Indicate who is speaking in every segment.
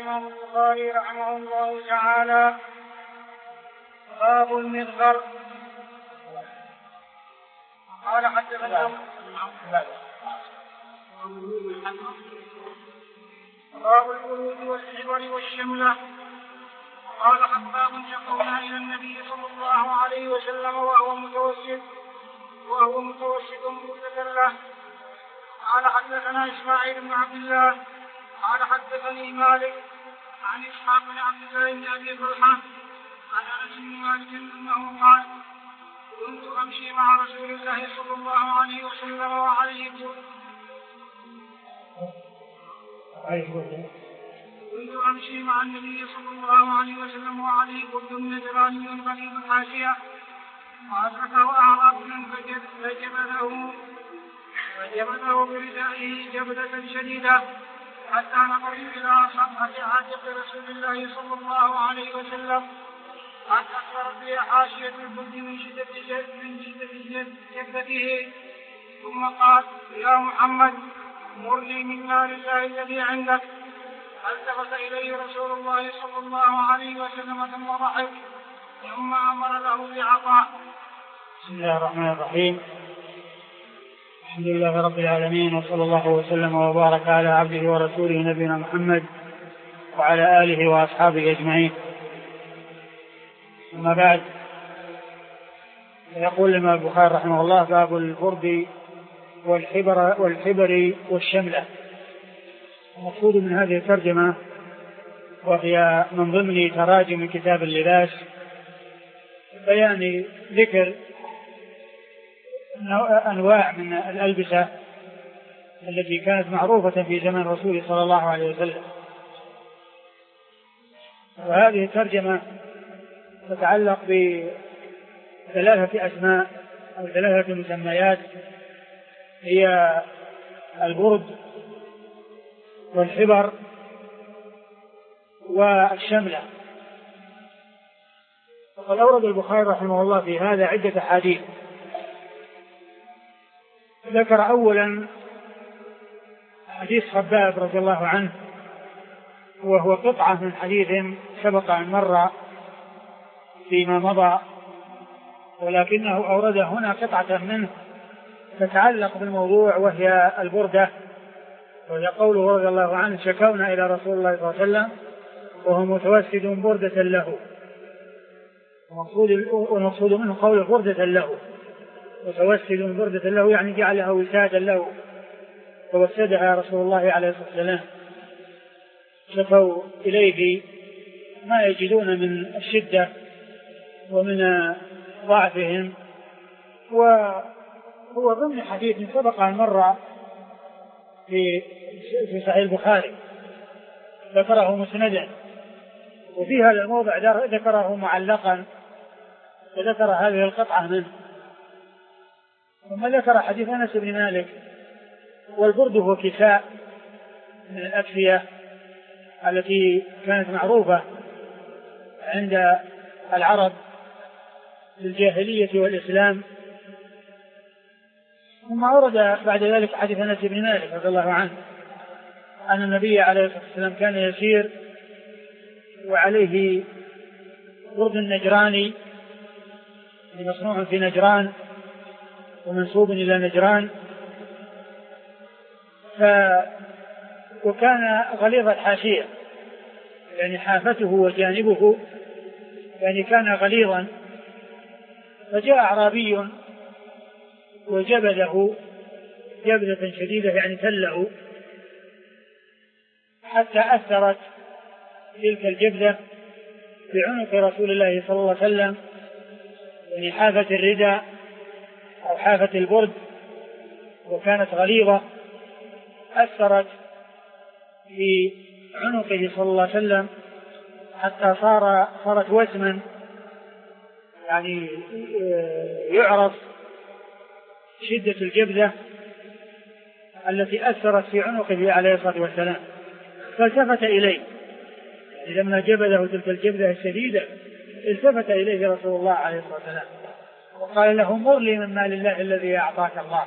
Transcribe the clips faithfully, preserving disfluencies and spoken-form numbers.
Speaker 1: الإمام البخاري رحمه الله تعالى: باب المغفر. قال حدثنا باب الورود والحبر والشملة. قال حباب: شكونا إلى النبي صلى الله عليه وسلم وهو متوسد وهو متوسد بردة له. قال حدثنا إسماعيل بن عبد الله قال حدثني مالك عن إسحاق بن عبد الله بن أبي طلحة عن أنس بن مالك أنه قال: كنت أمشي مع رسول الله صلى الله عليه وسلم وعليه كنت أمشي مع النبي صلى الله عليه وسلم وعليه برد نجراني غليظ الحاشية، وأدركه أعرابي فجبله فجبله بردائه جبلة شديدة حتى نظرت إلى صفحة عاتق رسول الله صلى الله عليه وسلم قد أثرت بها حاشية البرد من شدة من شدة جبلته، ثم قال: يا محمد مر لي من مال الله الذي عندك. فالتفت إليه رسول الله صلى الله عليه وسلم ثم ضحك، ثم أمر له بعطاء.
Speaker 2: بسم الله الرحمن الرحيم. الحمد لله رب العالمين، وصلى الله وسلم وبارك على عبده ورسوله نبينا محمد وعلى آله وأصحابه أجمعين. أما بعد، يقول الإمام البخاري رحمه الله: باب البرد والحبر والحبر والشملة. المقصود من هذه الترجمة، وهي من ضمن تراجم كتاب اللباس، بيان ذكر أنواع من الألبسة التي كانت معروفة في زمن رسول صلى الله عليه وسلم. وهذه الترجمة تتعلق بثلاثة أسماء أو ثلاثة مسميات، هي البرد والحبر والشملة. وقد أورد البخاري رحمه الله في هذا عدة أحاديث. ذكر أولا حديث خباب رضي الله عنه، وهو قطعة من حديث سبق أن مر فيما مضى، ولكنه أورد هنا قطعة منه تتعلق بالموضوع، وهي البردة. وهي قوله رضي الله عنه: شكونا إلى رسول الله صلى الله عليه وسلم وهو متوسد بردة له. والمقصود منه قول بردة له، متوسد بردة له يعني جعلها وسادا له، توسدها رسول الله عليه الصلاة والسلام. شكوا إليه ما يجدون من الشدة ومن ضعفهم. وهو ضمن حديث سبق أن مر في في صحيح البخاري، ذكره مسندا، وفي هذا الموضع ذكره معلقا، وذكر هذه القطعة منه. ثم ذكر حديث أنس بن مالك. والبرد هو كساء من الأكفية التي كانت معروفة عند العرب في الجاهلية والإسلام. ثم أورد بعد ذلك حديث أنس بن مالك رضي الله عنه أن النبي عليه الصلاة والسلام كان يسير وعليه برد النجراني مصنوع في نجران ومنسوب إلى نجران، ف... وكان غليظ الحاشية، يعني حافته وجانبه يعني كان غليظا. فجاء أعرابي وجبله جبلة شديدة، يعني تله حتى أثرت تلك الجبلة بعنق رسول الله صلى الله عليه وسلم، يعني حافة الرداء أو حافة البرد، وكانت غليظة، أثرت في عنقه صلى الله عليه وسلم حتى صار صارت وسما، يعني يعرف شدة الجبلة التي أثرت في عنقه عليه الصلاة والسلام. فالتفت إليه لما جبله تلك الجبلة الشديدة، التفت إليه رسول الله عليه الصلاة والسلام وقال له: مر لي من مال الله الذي أعطاك الله.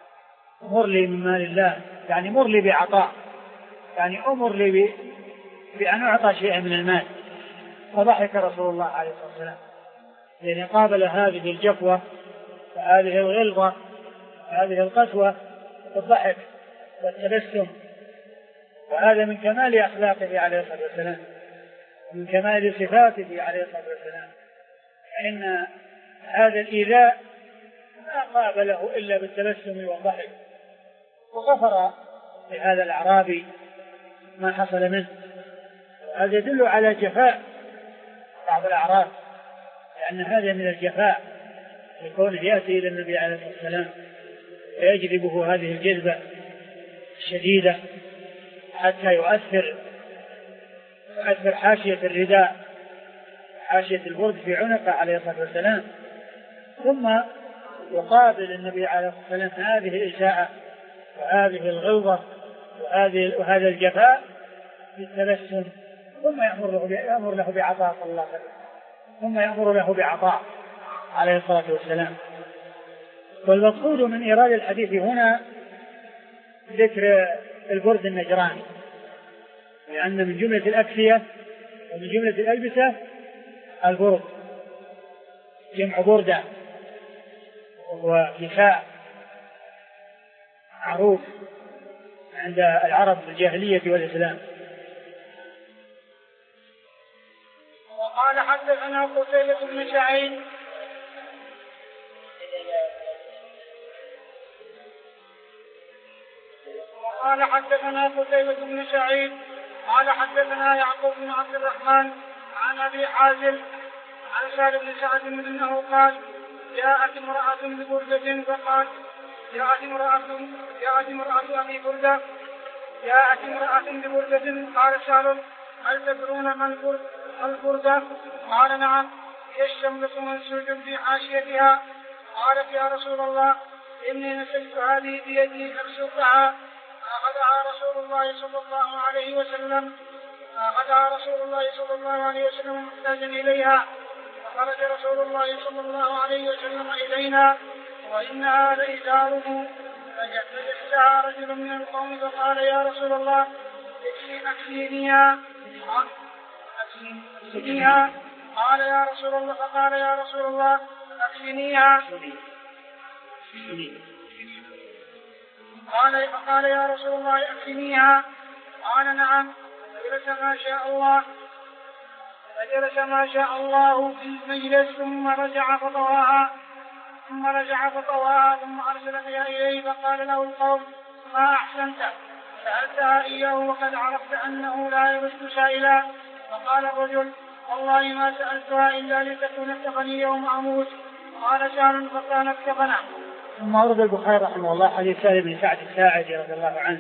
Speaker 2: مر لي من مال الله يعني مر لي بعطاء، يعني أمر لي بأن أعطى شيئا من المال، فضحك رسول الله عليه الصلاة والسلام، لأن قابل هذه الجفوة وهذه الغلظة وهذه القسوة بالضحك والتبسم، وهذا من كمال أخلاقه عليه الصلاة والسلام ومن كمال صفاته عليه الصلاة والسلام، فإن هذا الإيذاء ما قابله إلا بالتبسم والضحك، وغفر لهذا الأعرابي ما حصل منه. هذا يدل على جفاء بعض الأعراب، لأن هذا من الجفاء لكونه يأتي إلى النبي عليه الصلاة والسلام ويجذبه هذه الجذبة الشديدة حتى يؤثر يؤثر حاشية الرداء حاشية البرد في عنقه عليه الصلاة والسلام، ثم يقابل النبي عليه الصلاة والسلام هذه الإساءة وهذه الغلظة وهذه وهذا الجفاء بالتبسم، ثم يأمر له يأمر له بعطاء صلى الله عليه وسلم ثم يأمر له بعطاء عليه الصلاة والسلام. والمقصود من إيراد الحديث هنا ذكر البرد النجراني، لأن من جملة الأكسية ومن جملة الألبسة البرد، جمع بردة، وهو كساء معروف عند العرب في الجاهلية والإسلام.
Speaker 1: وقال حدثنا قتيبة بن سعيد وقال حدثنا قتيبة بن سعيد قال حدثنا يعقوب بن عبد الرحمن عن أبي حازم عن سهل بن سعد أنه قال جاءت امرأة ببردة فقال جاءت امرأة جاءت امرأة أبي بردة جاءت امرأة ببردة قال سهل هل تدرون ما البردة؟ قال نعم، هي الشملة منسوج في حاشيتها. قالت يا رسول الله إني نسجت هذه بيدي أبسطها. أخذها رسول الله صلى الله عليه وسلم أخذها رسول الله صلى الله عليه وسلم محتاجا إليها، فخرج رسول الله صلى الله عليه وسلم إلينا وإنها لإزاره، فجلسها رجل من القوم فقال يا رسول الله أكفينيها أكفينيها قال يا رسول الله فقال يا رسول الله أكفينيها قال فقال يا رسول الله أكفينيها قال نعم، فجلس ما شاء الله فجلس ما شاء الله في المجلس ثم رجع فطواها ثم رجع فطواها ثم أرسل بها إليه فقال له القوم ما أحسنت، سألتها إياه وقد عرفت أنه لا يرد سائلا. فقال الرجل والله ما سألتها إلا لتكون اكتفني يوم أموت. قال سهل فكان اكتفنا.
Speaker 2: ثم أورد البخاري رحمه الله حديث سهل بن سعد الساعدي رضي الله عنه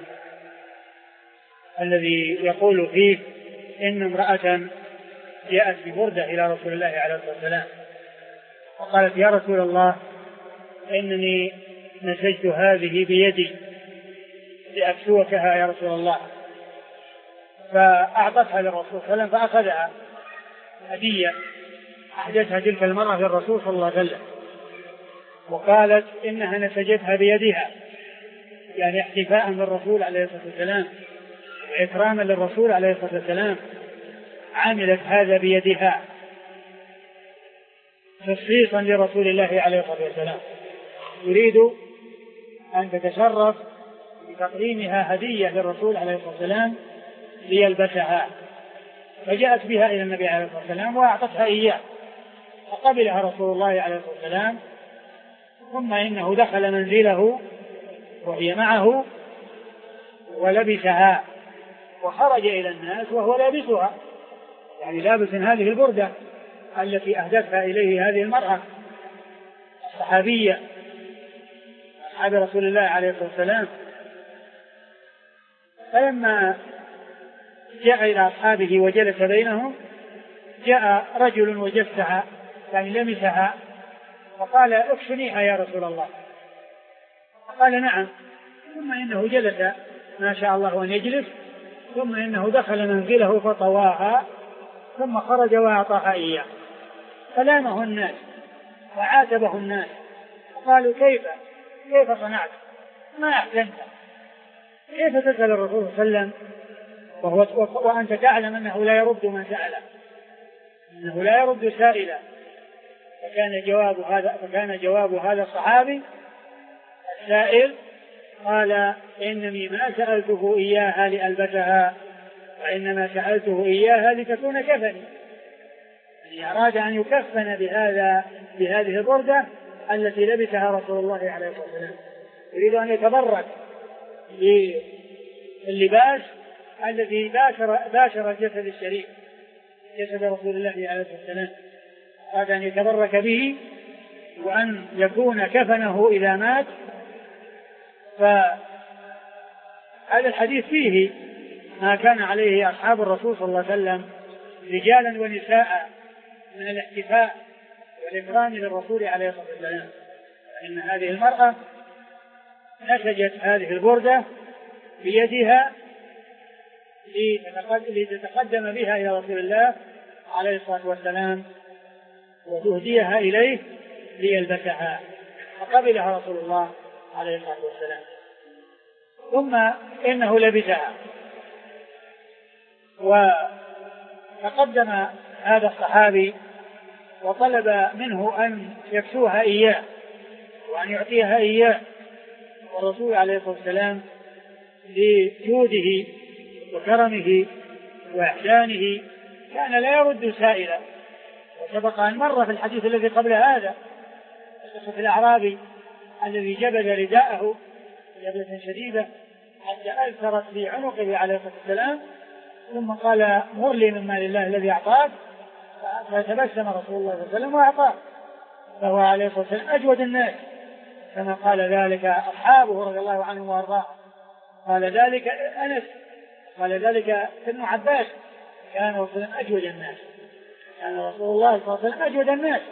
Speaker 2: الذي يقول فيه إن امرأة جاءت ببردة إلى رسول الله عليه الصلاة والسلام وقالت يا رسول الله إنني نسجت هذه بيدي لأكسوكها يا رسول الله، فأعطتها للرسول صلى الله عليه وسلم فأخذها هدية أحدثها تلك المرأة للرسول صلى الله عليه وسلم، وقالت إنها نسجتها بيدها يعني احتفاء بالرسول عليه الصلاة والسلام وإكراما للرسول عليه الصلاة والسلام، عملت هذا بيدها تخصيصا لرسول الله عليه الصلاة والسلام، تريد أن تتشرف بتقديمها هدية للرسول عليه الصلاة والسلام ليلبسها، فجاءت بها إلى النبي عليه الصلاة والسلام وأعطتها إياه فقبلها رسول الله عليه الصلاة والسلام، ثم إنه دخل منزله وهي معه ولبسها وخرج إلى الناس وهو لابسها، يعني لابس هذه البردة التي أهدتها إليه هذه المرأة الصحابية أصحاب رسول الله عليه الصلاة والسلام. فلما جاء إلى أصحابه وجلس بينهم جاء رجل وجسها يعني لمسها وقال اكفنيها يا رسول الله، قال نعم، ثم إنه جلس ما شاء الله أن يجلس، ثم إنه دخل منزله فطواها ثم خرج وأعطاها إياه، فلامه الناس وعاتبه الناس وقالوا كيف كيف صنعت ما أحسنت، كيف تسأل الرسول صلى الله عليه وسلم وهو وأنت تعلم أنه لا يرد من سأله، أنه لا يرد سائلا. فكان جواب هذا فكان جواب هذا الصحابي السائل قال: إنني ما سألته إياها لألبسها، وإنما سألته إياها لتكون كفني. يعني أراد أن يكفن بهذا بهذه البردة التي لبسها رسول الله عليه الصلاة والسلام، يريد أن يتبرك باللباس الذي باشر باشر الجسد الشريف، جسد رسول الله عليه الصلاة والسلام، أراد أن يتبرك به وأن يكون كفنه إذا مات. فهذا الحديث فيه ما كان عليه أصحاب الرسول صلى الله عليه وسلم رجالا ونساء من الاحتفاء والإكرام للرسول عليه الصلاة والسلام. إن هذه المرأة نسجت هذه البردة بيدها لتتقدم بها إلى رسول الله عليه الصلاة والسلام وتهديها إليه ليلبسها، فقبلها رسول الله عليه الصلاة والسلام. ثم إنه لبسها، وتقدم هذا الصحابي وطلب منه أن يكسوها إياه وأن يعطيها إياه، والرسول عليه الصلاة والسلام لجوده وكرمه وإحسانه كان لا يرد سائلا. وسبق أن مر في الحديث الذي قبل هذا قصة الأعرابي الذي جبل رداءه جبلة شديدة حتى أثرت في عنقه عليه الصلاة والسلام، ثم قال: مر لي من مال الله الذي أعطاك، فتبسم رسول الله صلى الله عليه وسلم وأعطاه. فهو عليه الصلاة والسلام أجود الناس كما قال ذلك أصحابه رضي الله عنهم وأرضاه. قال ذلك أنس، قال ذلك ابن عباس: كان رسول الله أجود الناس، كان رسول الله صلى الله عليه وسلم أجود الناس.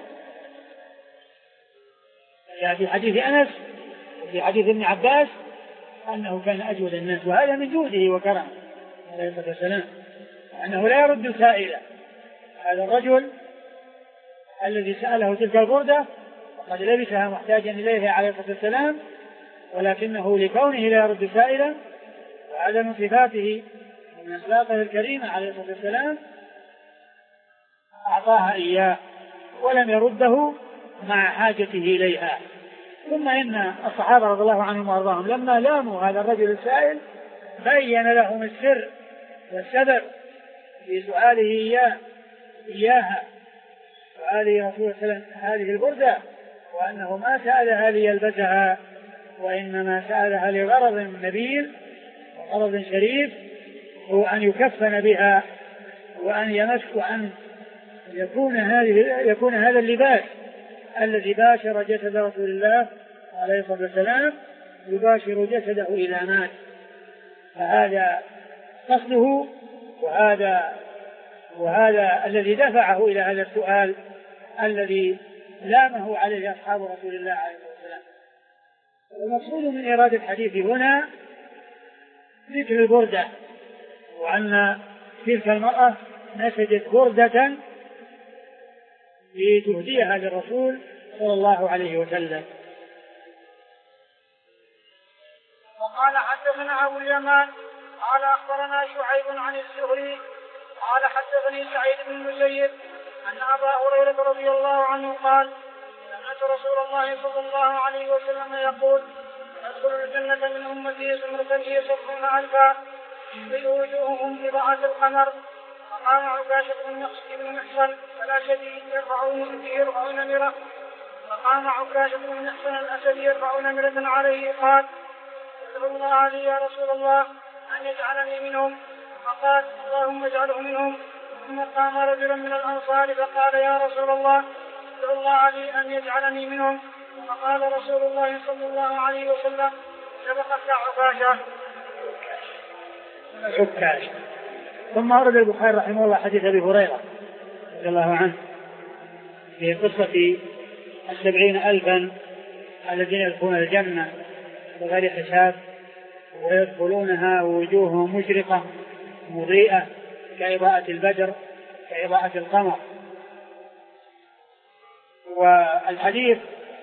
Speaker 2: يعني في حديث أنس وفي حديث ابن عباس أنه كان أجود الناس، وهذا من جوده وكرمه عليه الصلاة والسلام، أنه لا يرد سائلا. هذا الرجل الذي سأله تلك البردة وقد لبسها محتاجا إليها عليه الصلاة والسلام، ولكنه لكونه لا يرد سائلا، وهذا من صفاته ومن أخلاقه الكريمة عليه الصلاة والسلام، أعطاها إياه ولم يرده مع حاجته إليها. ثم إن الصحابة رضي الله عنهم وأرضاهم لما لاموا هذا الرجل السائل بين لهم السر والسبب في سؤاله إياه إياها سؤاله رسول الله هذه البردة، وأنه ما سألها ليلبسها، وإنما سألها لغرض نبيل وغرض شريف، هو أن يكفن بها وأن يمسك وأن يكون هذه يكون هذا اللباس الذي باشر جسد رسول الله عليه الصلاة والسلام يباشر جسده إلى مات. فهذا قصده، وهذا وهذا الذي دفعه إلى هذا السؤال الذي لامه عليه أصحاب رسول الله عليه الصلاة والسلام. المقصود من إرادة الحديث هنا ذكر البردة، وأن تلك المرأة نسجت بردة لتهديها للرسول صلى الله عليه وسلم.
Speaker 1: وقال: حدثنا أبو اليمان قال أخبرنا شعيب عن الزهري قال حدثني سعيد بن المسيب أن أبا هريرة رضي الله عنه قال: سمعت رسول الله صلى الله عليه وسلم يقول: يدخل الجنة من أمتي زمرة هي سبعون ألفا في وجوههم بضاعة القمر. فقام عكاشة بن محصن الأسدي يرفعون يرفعون نمرة فقام عكاشة بن محصن الأسدي يرفع نمرة عليه قال: ادعو الله لي يا رسول الله أن يجعلني منهم. فقال: اللهم اجعله منهم. ثم قام رجل من الأنصار فقال: يا رسول الله ادعو الله لي أن يجعلني منهم. فقال رسول الله صلى الله عليه وسلم: سبقك عكاشة.
Speaker 2: عكاشة. ثم أورد البخاري رحمه الله حديث أبي هريرة رضي الله عنه في قصة السبعين ألفا الذين يدخلون الجنة بغير حساب ويدخلونها ووجوههم مشرقة مضيئة كإضاءة البدر كإضاءة القمر. والحديث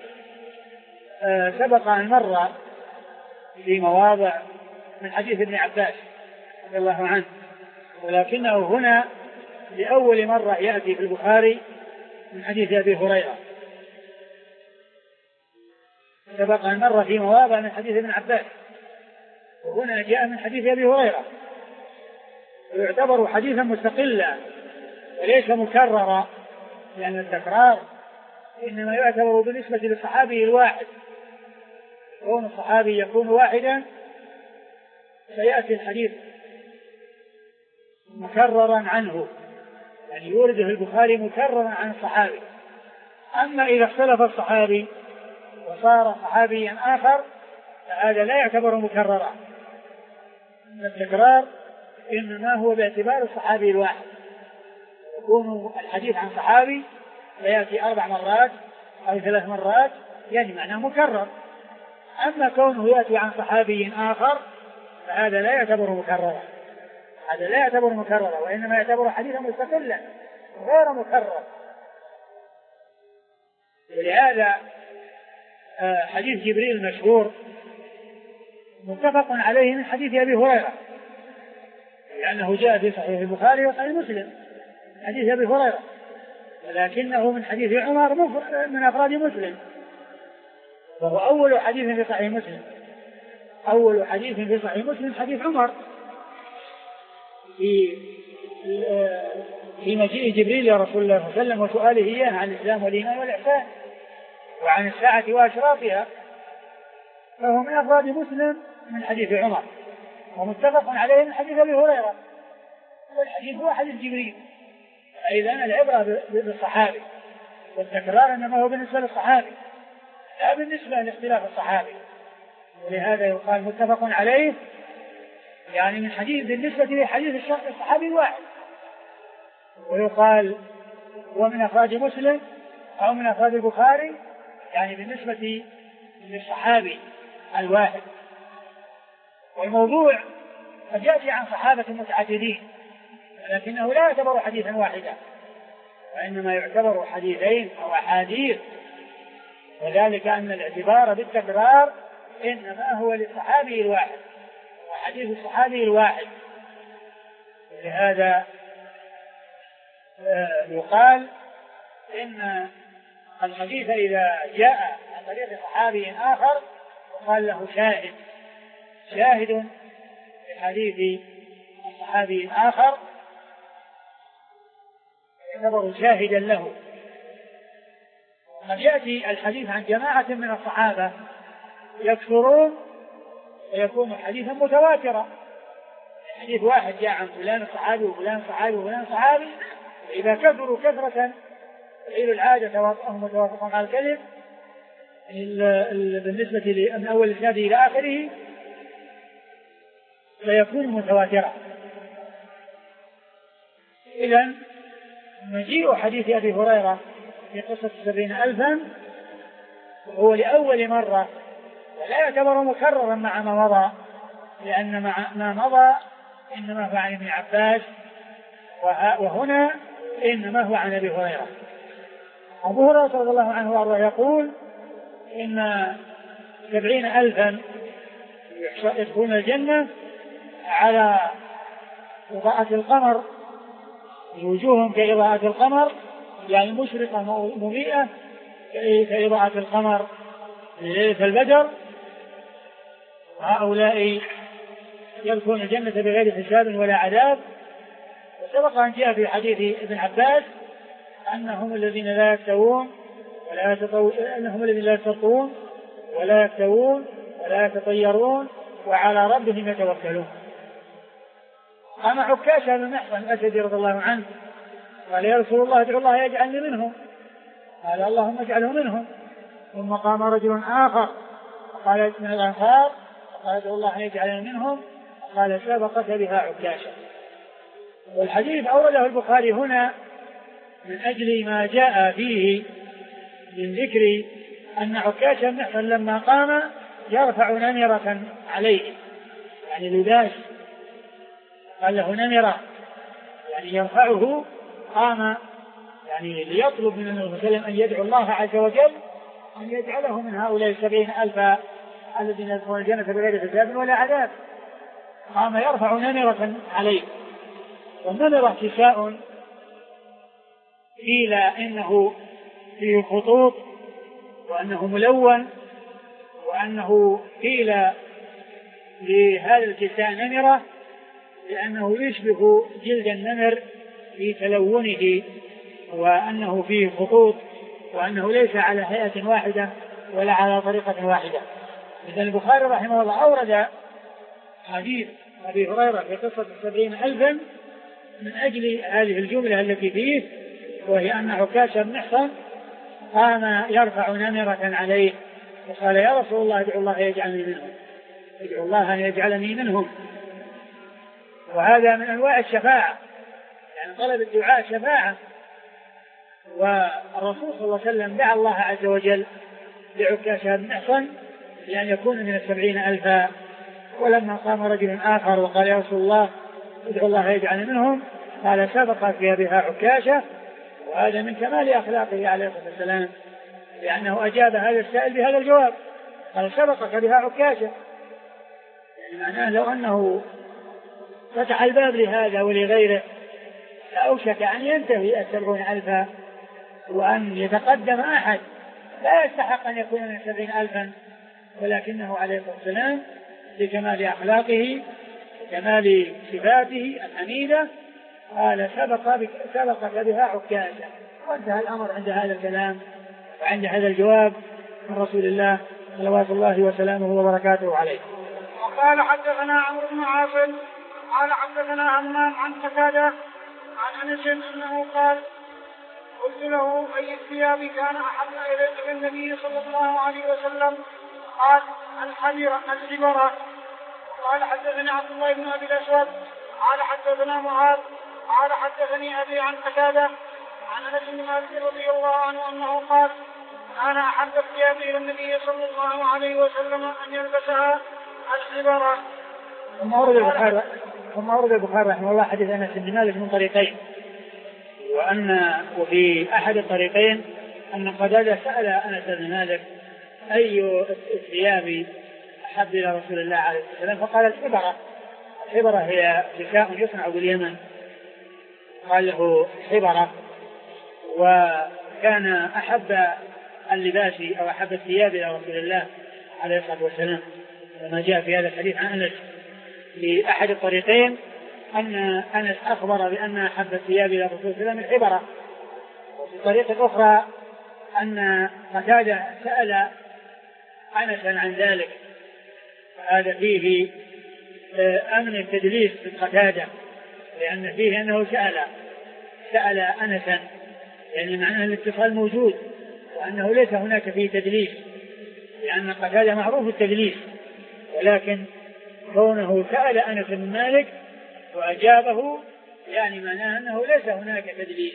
Speaker 2: سبق أن مر في مواضع من حديث ابن عباس رضي الله عنه ولكنه هنا لأول مرة يأتي في البخاري من حديث أبي هريرة، سبق أن مر في مواضع من حديث ابن عباس، وهنا جاء من حديث أبي هريرة، ويعتبر حديثا مستقلا وليس مكررا، لأن التكرار إنما يعتبر بالنسبة للصحابي الواحد، كون الصحابي يكون واحدا فيأتي الحديث مكررا عنه، يعني يورده البخاري مكررا عن الصحابي. أما إذا اختلف الصحابي وصار صحابيا آخر فهذا لا يعتبر مكررا، التكرار إنما هو باعتبار الصحابي الواحد، يكون الحديث عن صحابي فيأتي أربع مرات أو ثلاث مرات يعني معناه مكرر. أما كونه يأتي عن صحابي آخر فهذا لا يعتبر مكررا، هذا لا يعتبر مكررا، وإنما يعتبر حديثا مستقلا غير مكرر. ولهذا حديث جبريل المشهور متفق عليه من حديث أبي هريرة، لأنه جاء في صحيح البخاري وصحيح مسلم حديث أبي هريرة، ولكنه من حديث عمر من أفراد مسلم، وهو أول حديث في صحيح مسلم، أول حديث في صحيح مسلم حديث عمر في في مجيء جبريل يا رسول الله صلى الله عليه وسلم وسؤاله إياه عن الإسلام والإيمان والإحسان وعن الساعة وأشراطها، فهو من أفراد مسلم من حديث عمر، ومتفق عليه من حديث أبي هريرة، والحديث هو حديث جبريل. إذا العبرة بالصحابي، والتكرار إنما هو بالنسبة للصحابي لا بالنسبة لاختلاف الصحابي، ولهذا يقال متفق عليه يعني من حديث بالنسبة لحديث الصحابي الواحد، ويقال ومن أفراد مسلم أو من أفراد البخاري يعني بالنسبة للصحابي الواحد. والموضوع قد يأتي عن صحابة متعددين، لكنه لا يعتبر حديثا واحدا، وإنما يعتبر حديثين أو أحاديث، وذلك أن الاعتبار بالتكرار إنما هو للصحابي الواحد وحديث الصحابي الواحد. لهذا يقال إن الحديث إذا جاء عن طريق صحابي آخر يقال له شاهد، شاهد لحديث الصحابي الآخر يعتبر شاهدا له. قد يأتي الحديث عن جماعة من الصحابة يكثرون ويكون حديثا متواترا، حديث واحد جاء عن فلان الصحابي وفلان صحابي وفلان صحابي، إذا كثروا كثرة تعيل العادة تواطؤهم وتوافقهم على الكلم بالنسبة من أول الإسناد إلى آخره فيكون متواترا. إذن مجيء حديث أبي هريرة في قصة السبعين ألفا هو لأول مرة، ولا يعتبر مكررا مع ما مضى، لأن مع ما مضى إنما هو عن ابن عباس، وهنا إنما هو عن أبي هريرة. أبو هريرة رضي الله عنه وأرضاه يقول إن سبعين ألفا يدخلون الجنة على إضاءة القمر، وجوههم كإضاءة القمر يعني مشرقة مضيئة كإضاءة القمر ليلة البدر، هؤلاء يدخلون الجنة بغير حساب ولا عذاب. وسبق أن جاء في حديث ابن عباس أنهم الذين لا يكتوون ولا يتطو... أنهم الذين لا يستطيعون ولا يكتوون ولا يتطيرون وعلى ربهم يتوكلون. أما عكاشة بن محصن الأسدي رضي الله عنه قال يا رسول الله ادعو الله يجعلني منهم، قال اللهم اجعله منهم. ثم قام رجل آخر قال من الأنصار قال ادعو الله يجعلني منهم، قال سبقت بها عكاشة. والحديث أورده البخاري هنا من أجل ما جاء فيه من ذكر أن عكاشة بن محصن لما قام يرفع نمرة عليه يعني لباس، قال له نمرة يعني يرفعه، قام يعني ليطلب من النبي صلى الله عليه وسلم أن يدعو الله عز وجل أن يجعله من هؤلاء السبعين ألف الذين يدخلون الجنة بغير حساب ولا عذاب. قام يرفع نمرة عليه، والنمرة كساء قيل إنه فيه خطوط وأنه ملون، وأنه قيل لهذا الكساء نمرة لأنه يشبه جلد النمر في تلونه، وأنه فيه خطوط، وأنه ليس على هيئة واحدة ولا على طريقة واحدة. إذن البخاري رحمه الله أورد حديث أبي هريرة في قصة السبعين ألفا من أجل هذه الجملة التي فيه، وهي أن عكاشة بن محصن قام يرفع نمرة عليه وقال يا رسول الله ادعو الله يجعلني منهم، ادعو الله أن يجعلني منهم. وهذا من أنواع الشفاعة، يعني طلب الدعاء شفاعة. والرسول صلى الله عليه وسلم دعا الله عز وجل لعكاشة بن محصن لأن يكون من السبعين ألفا. ولما قام رجل آخر وقال يا رسول الله ادعو الله يجعلني منهم، قال سبق فيها بها عكاشة. وهذا من كمال أخلاقه عليه الصلاة والسلام، لأنه أجاب هذا السائل بهذا الجواب، قال سبقك بها عكاشة، يعني معناه لو أنه فتح الباب لهذا ولغيره لأوشك أن ينتهي السبعون ألفا، وأن يتقدم أحد لا يستحق أن يكون من سبعين ألفا، ولكنه عليه الصلاة والسلام لكمال أخلاقه وكمال صفاته الحميدة قال سبق سبقك بها عكاشة. وانتهى الأمر عند هذا الكلام وعند هذا الجواب من رسول الله صلوات الله وسلامه وبركاته عليه.
Speaker 1: وقال حدثنا عمرو بن عاصم قال حدثنا همام عن قتادة عن أنس أنه قال قلت له أي الثياب كان أحب إلى النبي صلى الله عليه وسلم؟ قال الحبرة الحبرة. قال حدثني عبد الله بن أبي الأسود قال حدثنا معاذ قال حدثني أبي عن قتادة عن أنس بن مالك رضي الله عنه أنه قال أنا أحب الثياب إلى النبي صلى الله عليه وسلم أن يلبسها الحبرة.
Speaker 2: ثم أورد البخاري ثم أورد البخاري رحمه الله حديث أنس بن مالك من طريقين، وأن وفي أحد الطريقين أن قتادة سأل أنس بن مالك أي الثياب أحب إلى رسول الله عليه الصلاة والسلام؟ فقال الحبرة. الحبرة هي كساء يصنع باليمن، قال له حبرة. وكان أحب اللباس أو أحب الثياب إلى رسول الله عليه الصلاة والسلام لما جاء في هذا الحديث عن أنس في أحد الطريقين أن أنس أخبر بأن أحب الثياب إلى رسول الله الحبرة. وفي الطريقة الأخرى أن قتادة سأل أنسا عن ذلك، هذا فيه أمن التدليس في قتادة، لأن فيه أنه سأل سأل أنسا، يعني معناه الاتصال موجود وأنه ليس هناك فيه تدليس، لأن قتادة معروف التدليس، ولكن كونه سأل أنس بن مالك وأجابه يعني معناه أنه ليس هناك تدليس.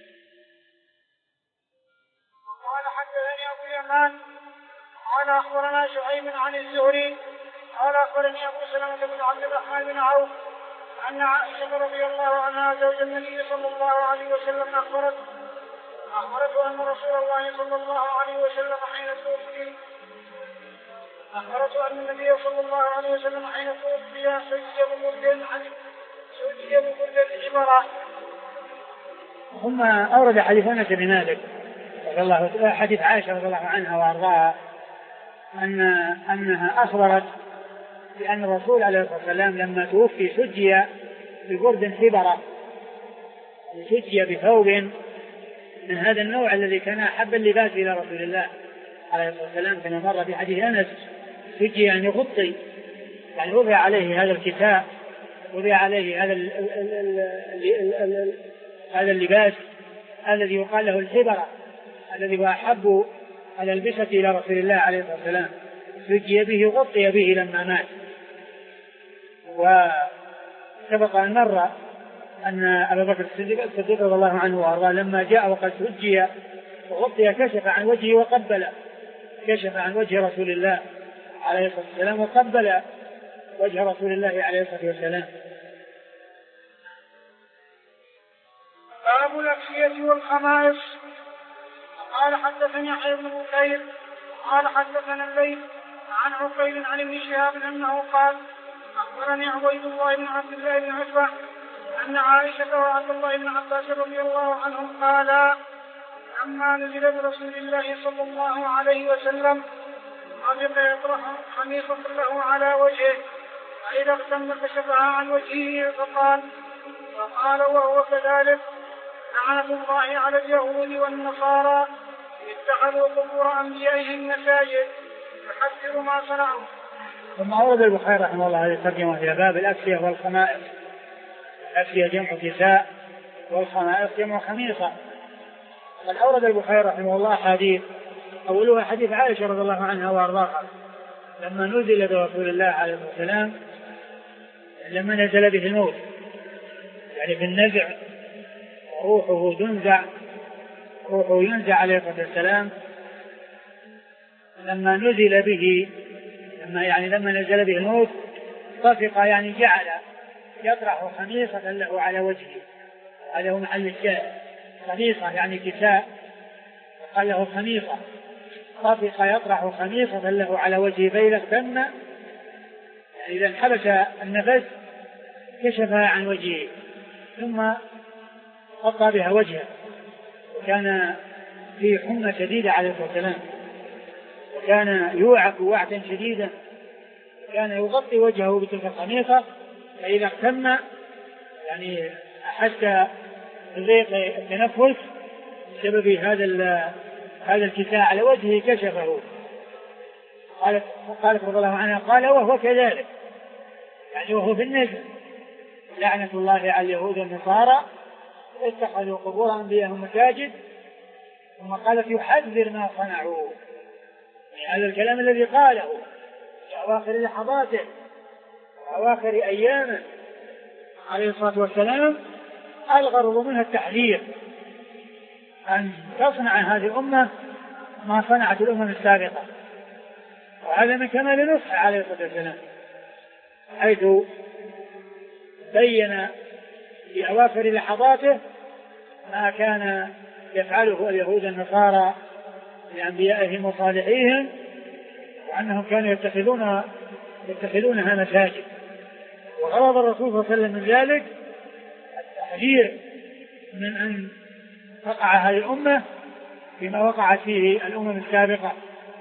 Speaker 1: قال حدثني أبو اليمان قال أخبرنا شعيب عن الزهري قال أخبرني أبو سلمة بن عبد الرحمن بن عوف أن عائشة رضي الله عنها زوج النبي صلى الله عليه وسلم أخبرت أخبرته أن رسول الله صلى الله عليه وسلم حين توفي أخبرته أن النبي صلى الله عليه وسلم حين توفي سجي بمرد عن سجي بمرد الحبرة.
Speaker 2: ثم أورد حديث أنس بن مالك رضي الله حديث عائشة رضي الله عنها وأرضاها أن أنها أخبرت بأن الرسول عليه الصلاة والسلام لما توفي سجي ببرد حبرة، سجي بثوب من هذا النوع الذي كان أحب اللباس إلى رسول الله عليه الصلاة والسلام كما مر في حديث أنس. سجي يعني غطي، يعني وضع عليه هذا الكساء، وضع عليه هذا ال ال ال ال هذا اللباس الذي يقال له الحبرة، الذي هو أحب الألبسة إلى رسول الله عليه الصلاة والسلام. سجي به غطي به لما مات. وسبق أن مر أن أبا بكر الصديق رضي الله عنه وأرضاه لما جاء وقد سجي وغطي كشف عن وجهه وقبل كشف عن وجه رسول الله عليه الصلاة والسلام وقبل وجه رسول الله عليه الصلاة والسلام.
Speaker 1: باب الأكفية والخمائص. قال حدثني يحيى بن بكير قال حدثنا الليث عن عقيل عن ابن شهاب أنه قال أخبرني عبيد الله بن عبد الله بن عتبة أن عائشة وعبد الله بن عباس رضي الله عنهم قالا لما نزل برسول الله صلى الله عليه وسلم عبق يطرح خميصة له على وجهه فإذا اغتم كشفها عن وجهه فقال فقال وهو كذلك لعنة الله على اليهود والنصارى اتخذوا قبور أنبيائهم مساجد يحذر ما صنعوا.
Speaker 2: ثم أورد البخاري رحمه الله هذه الترجمة في باب الأكسية والخمائس. الأكسية جمع كساء والخمائس جمع خميصة. قد أورد البخاري رحمه الله حديث أولها حديث عائشة رضي الله عنها وأرضاها لما نزل برسول الله عليه الصلاة والسلام لما نزل به الموت يعني في النزع روحه تنزع روحه ينزع عليه الصلاة والسلام لما نزل به لما يعني لما نزل به الموت طفق يعني جعل يطرح خميصة له على وجهه. هذا هو محل الشاهد. خميصة يعني كساء قال له خميصة طفق يطرح خميصة له على وجهه فإذا اغتم يعني إذا انحبس النفس كشفها عن وجهه ثم غطى بها وجهه. وكان في حمى شديدة عليه الصلاة والسلام وكان يوعك وعكا شديدا كان يغطي وجهه بتلك الخميصة فإذا اغتم يعني أحس بضيق التنفس بسبب هذا هذا الكساء على وجهه كشفه. قالت قالت رضي الله عنها قال وهو كذلك يعني وهو في النزل لعنة الله على اليهود والنصارى اتخذوا قبور أنبيائهم مساجد. ثم قالت يحذر ما صنعوا يعني هذا الكلام الذي قاله في أواخر لحظاته وأواخر أيامه عليه الصلاة والسلام الغرض منها التحذير أن تصنع هذه الأمة ما صنعت الأمم السابقة. وهذا من كمال نصح عليه الصلاة والسلام حيث بين في أواخر لحظاته ما كان يفعله اليهود النصارى لأنبيائهم وصالحيهم وأنهم كانوا يتخذون يتخذونها مساجد. وغرض الرسول صلى الله عليه وسلم من ذلك التحذير من أن تقع هذه الأمة فيما وقعت فيه الأمم السابقة.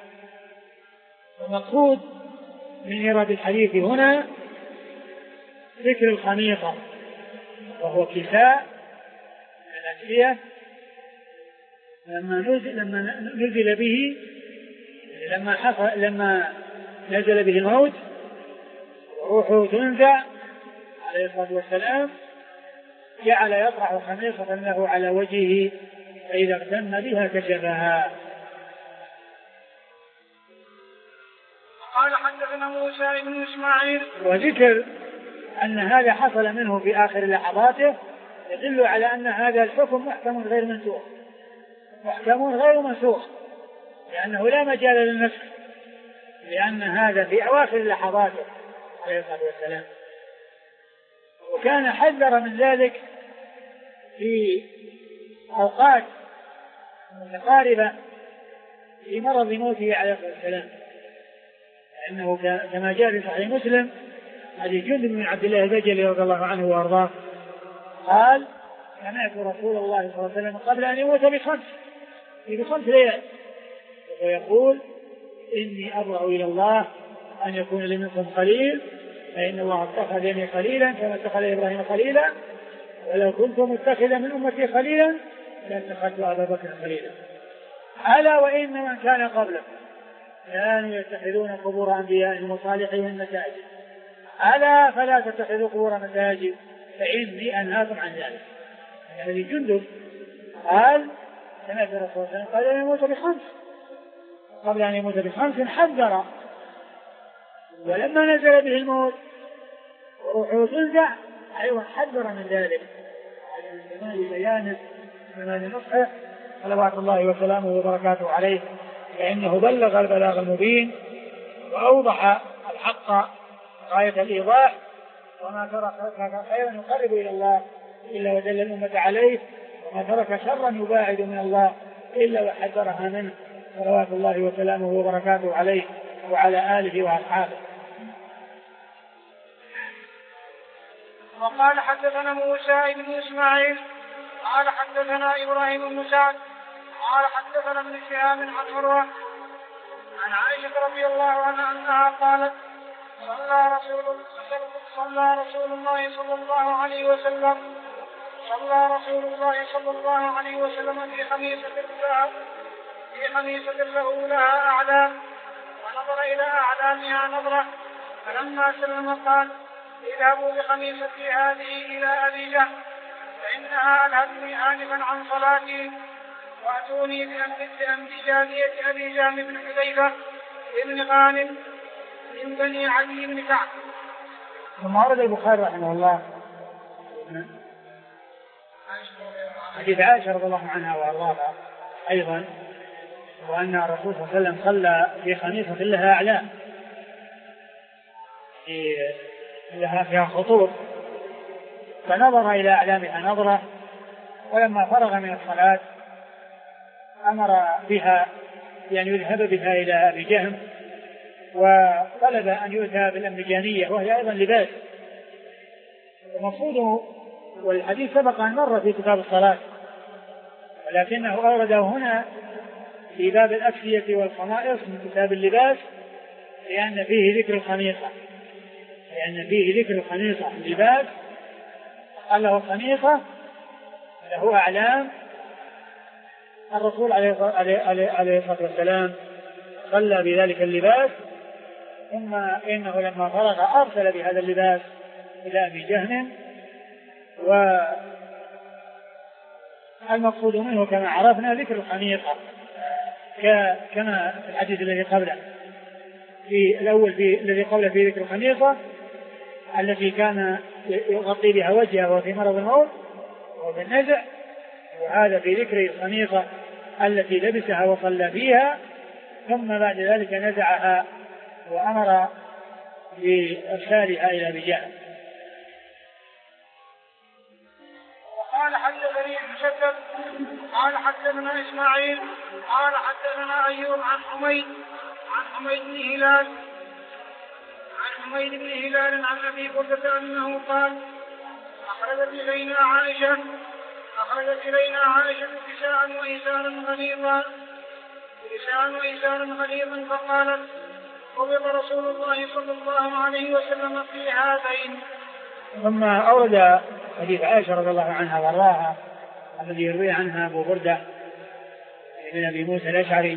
Speaker 2: المقصود من إيراد الحديث هنا ذكر الخميصة وهو كساء الأكسية لما نزل لما نزل به لما حصل لما نزل به الموت روحه تنزع عليه الصلاة والسلام جعل يطرح خميصة له على وجهه فإذا اغتم بها كشفها.
Speaker 1: قال حدثنا موسى بن إسماعيل.
Speaker 2: وذكر أن هذا حصل منه في آخر لحظاته يدل على أن هذا الحكم محكم غير منسوخ محكم غير منسوخ لأنه لا مجال للنسخ لأن هذا في أواخر لحظاته عليه الصلاة والسلام. وكان حذر من ذلك في أوقات متقاربة في مرض موته عليه الصلاة والسلام لأنه كما جاء في صحيح مسلم حديث جندب بن عبد الله البجلي رضي الله عنه وأرضاه قال سمعت رسول الله صلى الله عليه وسلم قبل أن يموت بخمس في بخمس ليال ويقول إني أبرأ إلى الله أن يكون لي منكم خليل فإن الله اتخذني خليلا كما اتخذ إبراهيم خليلا ولو كنت متخذا من أمتي خليلا لاتخذت أبا بكر خليلا. ألا وإن من كان قبلكم كانوا يتخذون قبور أنبيائهم وصالحيهم مساجد ألا فلا تتخذوا قبور مساجد فإني أنهاكم عن ذلك. يعني جندب قال سمعت الرسول صلى الله عليه وسلم قال أن يموت بخمس قبل أن يموت بخمس حذر ولما نزل به الموت وروحه تنزع أيضا حذر من ذلك على كمال بيانه كمال نصحه صلوات الله وسلامه وبركاته عليه فإنه بلغ البلاغ المبين وأوضح الحق غاية الإيضاح وما ترك خيرا يقرب إلى الله إلا ودل الأمة عليه وما ترك شرا يباعد من الله إلا وحذرها منه صلوات الله وسلامه وبركاته عليه وعلى آله وأصحابه.
Speaker 1: وقال حدثنا موسى بن إسماعيل قال حدثنا إبراهيم بن سعد قال حدثنا ابن شهاب عن عروة عن عائشة رضي الله عنها أنها قالت صلى رسول صلى رسول الله صلى الله عليه وسلم صلى رسول الله صلى الله عليه وسلم في خميسة له في خميسة له لها أعلام ونظر إلى أعلامها نظرة فلما سلم قال اذهبوا بخميستي هذه إلى أبي جهل فإنها ألهتني آنفا عن صلاتي وأتوني بأنبجالية أبي جهل بن حذيفة بن غانم من بني علي بن كعب.
Speaker 2: ثم ورد البخاري رحمه الله حديث عائشة رضي الله عنها وأرضاها أيضا وأن الرسول صلى الله عليه وسلم صلى في خميصة لها أعلام لها فيها خطوط فنظر إلى أعلامها نظرة ولما فرغ من الصلاة أمر بها يعني يذهب بها إلى أبي جهم وطلب أن يؤتى بالأمريكانية وهي أيضا لباس. المقصود والحديث سبق أن مر في كتاب الصلاة ولكنه أورده هنا في باب الأكسية والخمائص من كتاب اللباس لأن فيه ذكر الخميصة لأن فيه ذكر الخميصة اللباس قال له الخميصة له أعلام. الرسول عليه الصلاة والسلام صلى بذلك اللباس ثم إنه لما فرغ أرسل بهذا اللباس إلى أبي جهم والمقصود منه كما عرفنا ذكر الخميصة كما في الحديث الذي قبله في الأول في الذي قبله في ذكر الخميصة التي كان يغطي بها وجهه وفي مرض الموت وفي النزع وهذا في ذكر الخميصة التي لبسها وصلى فيها ثم بعد ذلك نزعها وأمر بإرسالها إلى أبي جهل.
Speaker 1: قال حدثني مسدد قال حدثنا إسماعيل قال حدثنا أيوب عن حميد عن حميد بن هلال عن حميد بن هلال عن أبي بردة أنه قال أخرجت إلينا عائشة أخرجت إلينا عائشة كساء وإزارا غليظا كساء وإزارا غليظا فقالت قبض رسول الله صلى الله عليه وسلم في هذين.
Speaker 2: ثم أورد حديث عائشة رضي الله عنها وارضاها الذي يروي عنها أبو بردة من أبي موسى الأشعري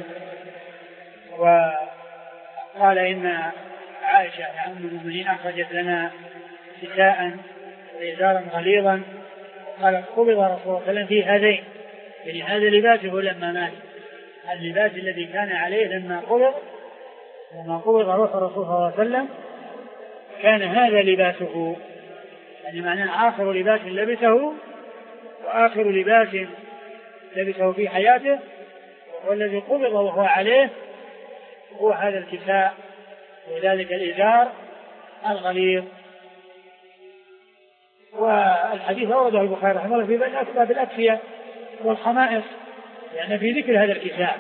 Speaker 2: وقال إن عائشة أم المؤمنين أخرجت لنا كساء وإزارا غليظا قالت قبض رسول الله صلى الله عليه وسلم في هذين يعني هذا لباسه لما مات اللباس الذي كان عليه لما قبض لما قبض روح الرسول صلى الله عليه وسلم كان هذا لباسه يعني معناه آخر لباس لبسه وآخر لباس لبسه في حياته والذي قبض وهو عليه هو هذا الكساء وذلك الإزار الغليظ. والحديث أورده البخاري رحمه الله في باب الأكسية والخمائص يعني في ذكر هذا الكساء.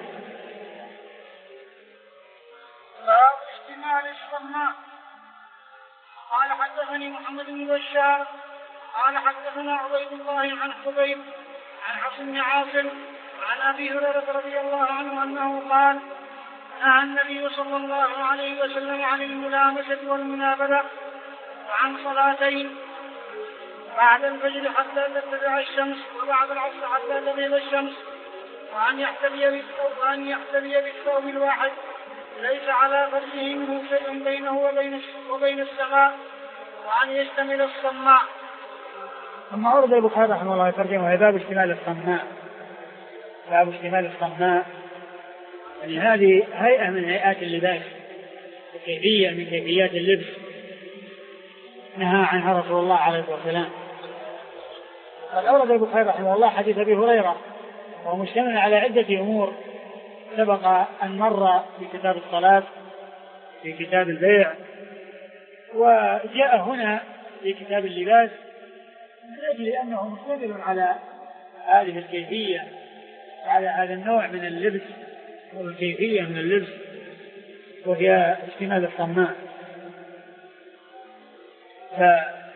Speaker 1: باب اشتمال الصماء. قال حدثني محمد بن بشار قال حدثنا عبيد الله عن حبيب عن حفص بن عاصم عن أبي هريرة رضي الله عنه أنه قال نهى النبي صلى الله عليه وسلم عن الملامسة والمنابذة وعن صلاتين بعد الفجر حتى ترتفع الشمس وبعد العصر حتى تغيب الشمس وأن يحتبي بالثوب وأن يحتبي بالثوب الواحد ليس على فرجه منه شيء بينه وبين وبين السماء وأن يشتمل الصماء.
Speaker 2: ثم أورد البخاري رحمه الله يترجمه باب اشتمال الصماء. باب اشتمال الصماء يعني هذه هيئة من هيئات اللباس وكيفية من كيفيات اللبس نهى عنها رسول الله عليه الصلاة والسلام. قد أورد البخاري رحمه الله حديث أبي هريرة وهو مشتمل على عدة أمور سبق أن مر في كتاب الصلاة في كتاب البيع وجاء هنا في كتاب اللباس من أجل أنه مشتمل على هذه الكيفية وعلى هذا النوع من اللبس والكيفية من اللبس وهي اشتمال الصماء.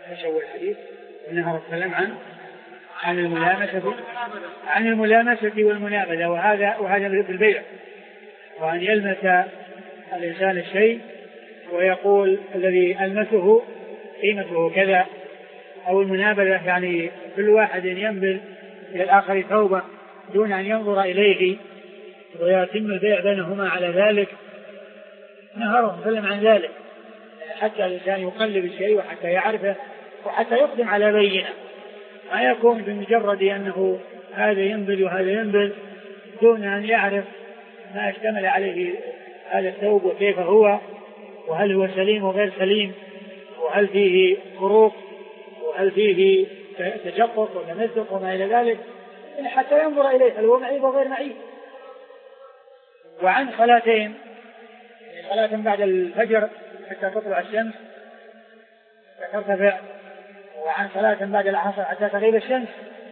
Speaker 2: ايش هو الحديث؟ انها تتكلم عن عن الملامسة عن الملامسة والمنابذة، وهذا وهذا بالبيع، وأن يلمس الإنسان الشيء ويقول الذي ألمسه قيمته كذا، أو المنابذة يعني كل واحد ينبذ إلى الآخر ثوبه دون أن ينظر إليه ويتم البيع بينهما على ذلك. نهى وسلم عن ذلك حتى الإنسان يقلب الشيء وحتى يعرفه وحتى يقدم على بينه، ما يكون بمجرد أنه هذا ينبذ وهذا ينبذ دون أن يعرف ما اشتمل عليه هذا الثوب وكيف هو، وهل هو سليم وغير سليم، وهل فيه خروق وهل فيه تشقق وتمزق وما إلى ذلك، حتى ينظر إليه هل هو معيب وغير معيب. وعن صلاتين، صلاة بعد الفجر حتى تطلع الشمس فترتفع، وعن صلاة بعد العصر حتى تغيب الشمس،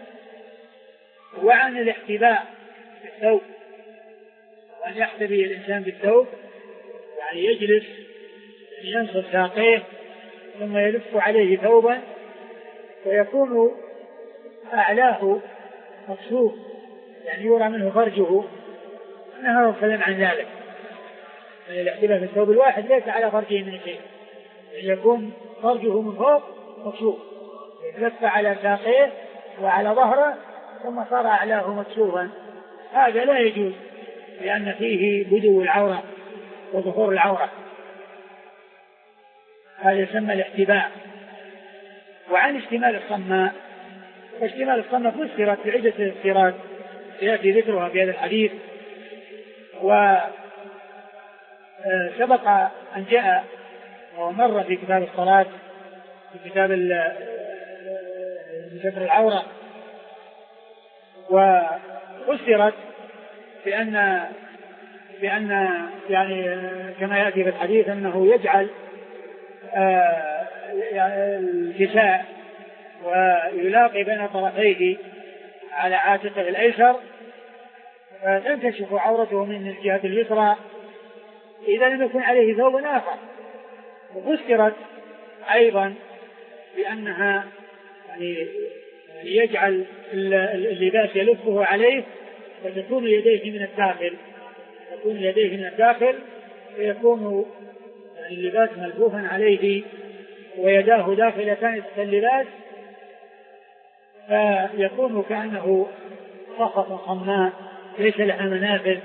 Speaker 2: وعن الاحتباء بالثوب، وأن يحتبي الإنسان بالثوب يعني يجلس ينصب ساقيه ثم يلف عليه ثوبا ويكون أعلاه مكشوف يعني يرى منه فرجه. نهى وسلم عن ذلك، يعني الاحتباء في الثوب الواحد ليس على فرجه من شيء، يعني يكون فرجه من فوق مكشوف يلف على ساقيه وعلى ظهره ثم صار أعلاه مكشوفا، هذا لا يجوز لأن فيه بدو العورة وظهور العورة، هذا يسمى الاحتباء. وعن اشتمال الصماء، واشتمال الصماء فسرت بعدة تفسيرات يأتي ذكرها في هذا الحديث، وسبق أن جاء ومر في كتاب الصلاة في كتاب ستر العورة، وفسرت بأن بأن يعني كما يأتي في الحديث أنه يجعل الكساء ويلاقي بين طرفيه على عاتقه الأيسر فتنكشف عورته من الجهة اليسرى إذا لم يكن عليه ثوب آخر. وفسرت أيضا بأنها يعني يجعل اللباس يلفه عليه فتكون يديه من الداخل تكون يديه من الداخل فيكون اللباس ملفوفا عليه ويداه داخلتان اللباس، فيكون كأنه صخرة صماء ليس لها منافذ.